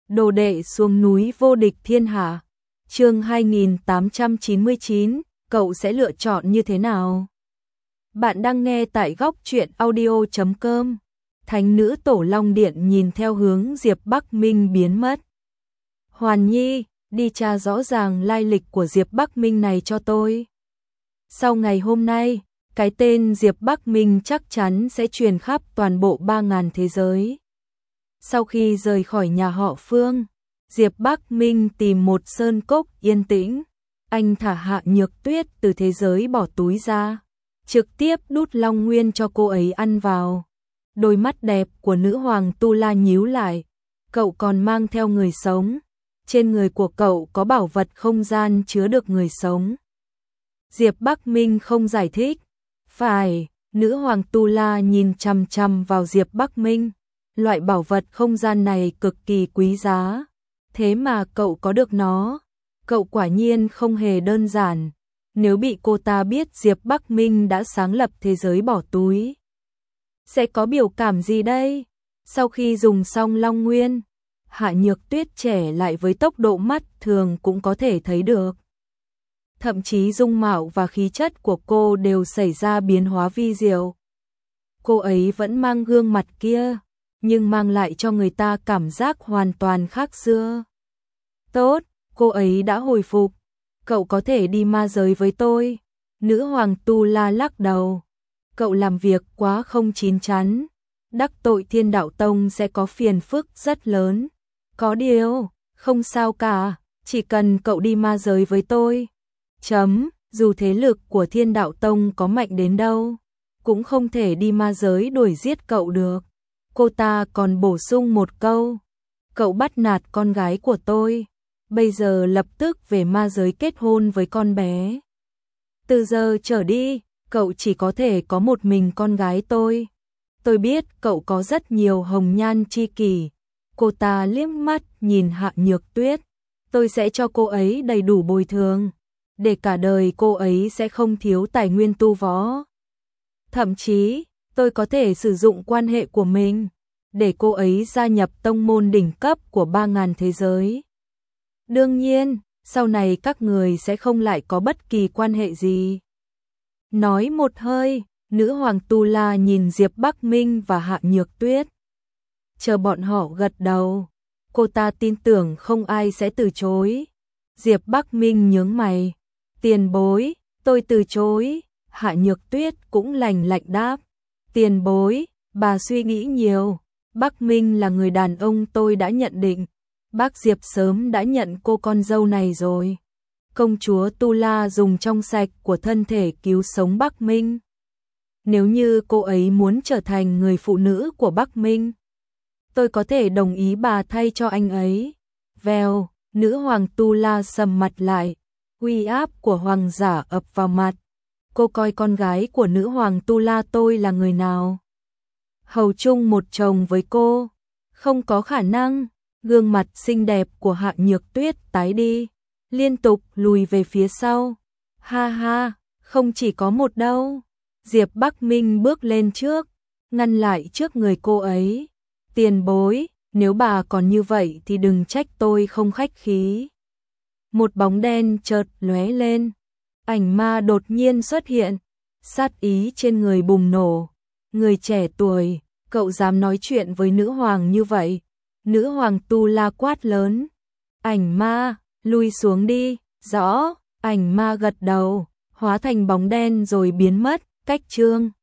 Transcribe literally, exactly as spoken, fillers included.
Đồ đệ xuống núi vô địch thiên hạ. Chương hai nghìn tám trăm chín mươi chín, cậu sẽ lựa chọn như thế nào? Bạn đang nghe tại góc truyện audio chấm com. Thánh nữ Tổ Long Điện nhìn theo hướng Diệp Bắc Minh biến mất. Hoàn Nhi, đi tra rõ ràng lai lịch của Diệp Bắc Minh này cho tôi. Sau ngày hôm nay, cái tên Diệp Bắc Minh chắc chắn sẽ truyền khắp toàn bộ ba ngàn thế giới. Sau khi rời khỏi nhà họ Phương, Diệp Bắc Minh tìm một sơn cốc yên tĩnh. Anh thả Hạ Nhược Tuyết từ thế giới bỏ túi ra, trực tiếp đút Long Nguyên cho cô ấy ăn vào. Đôi mắt đẹp của nữ hoàng Tu La nhíu lại. Cậu còn mang theo người sống. Trên người của cậu có bảo vật không gian chứa được người sống. Diệp Bắc Minh không giải thích. Phải, nữ hoàng Tu La nhìn chằm chằm vào Diệp Bắc Minh. Loại bảo vật không gian này cực kỳ quý giá. Thế mà cậu có được nó. Cậu quả nhiên không hề đơn giản. Nếu bị cô ta biết Diệp Bắc Minh đã sáng lập thế giới bỏ túi, sẽ có biểu cảm gì đây? Sau khi dùng xong Long Nguyên, Hạ Nhược Tuyết trẻ lại với tốc độ mắt thường cũng có thể thấy được. Thậm chí dung mạo và khí chất của cô đều xảy ra biến hóa vi diệu. Cô ấy vẫn mang gương mặt kia, nhưng mang lại cho người ta cảm giác hoàn toàn khác xưa. Tốt, cô ấy đã hồi phục. Cậu có thể đi ma giới với tôi. Nữ hoàng Tu La lắc đầu. Cậu làm việc quá không chín chắn. Đắc tội Thiên Đạo Tông sẽ có phiền phức rất lớn. Có điều, không sao cả, chỉ cần cậu đi ma giới với tôi. Chấm, dù thế lực của Thiên Đạo Tông có mạnh đến đâu, cũng không thể đi ma giới đuổi giết cậu được. Cô ta còn bổ sung một câu. Cậu bắt nạt con gái của tôi. Bây giờ lập tức về ma giới kết hôn với con bé. Từ giờ trở đi, cậu chỉ có thể có một mình con gái tôi. Tôi biết cậu có rất nhiều hồng nhan chi kỷ. Cô ta liếc mắt nhìn Hạ Nhược Tuyết. Tôi sẽ cho cô ấy đầy đủ bồi thường. Để cả đời cô ấy sẽ không thiếu tài nguyên tu võ. Thậm chí, tôi có thể sử dụng quan hệ của mình để cô ấy gia nhập tông môn đỉnh cấp của ba ngàn thế giới. Đương nhiên, sau này các người sẽ không lại có bất kỳ quan hệ gì. Nói một hơi, nữ hoàng Tu La nhìn Diệp Bắc Minh và Hạ Nhược Tuyết. Chờ bọn họ gật đầu, cô ta tin tưởng không ai sẽ từ chối. Diệp Bắc Minh nhướng mày. Tiền bối, tôi từ chối. Hạ Nhược Tuyết cũng lành lạnh đáp. Tiền bối, bà suy nghĩ nhiều. Bắc Minh là người đàn ông tôi đã nhận định. Bác Diệp sớm đã nhận cô con dâu này rồi. Công chúa Tu La dùng trong sạch của thân thể cứu sống Bắc Minh. Nếu như cô ấy muốn trở thành người phụ nữ của Bắc Minh, tôi có thể đồng ý bà thay cho anh ấy. Vèo, nữ hoàng Tu La sầm mặt lại. Uy áp của hoàng giả ập vào mặt. Cô coi con gái của nữ hoàng Tu La tôi là người nào? Hầu chung một chồng với cô? Không có khả năng. Gương mặt xinh đẹp của Hạ Nhược Tuyết tái đi, liên tục lùi về phía sau. Ha ha, không chỉ có một đâu. Diệp Bắc Minh bước lên trước, ngăn lại trước người cô ấy. Tiền bối, nếu bà còn như vậy thì đừng trách tôi không khách khí. Một bóng đen chợt lóe lên. Ảnh ma đột nhiên xuất hiện. Sát ý trên người bùng nổ. Người trẻ tuổi, cậu dám nói chuyện với nữ hoàng như vậy? Nữ hoàng Tu La quát lớn. Ảnh ma, lui xuống đi. Rõ, ảnh ma gật đầu, hóa thành bóng đen rồi biến mất. Cách chương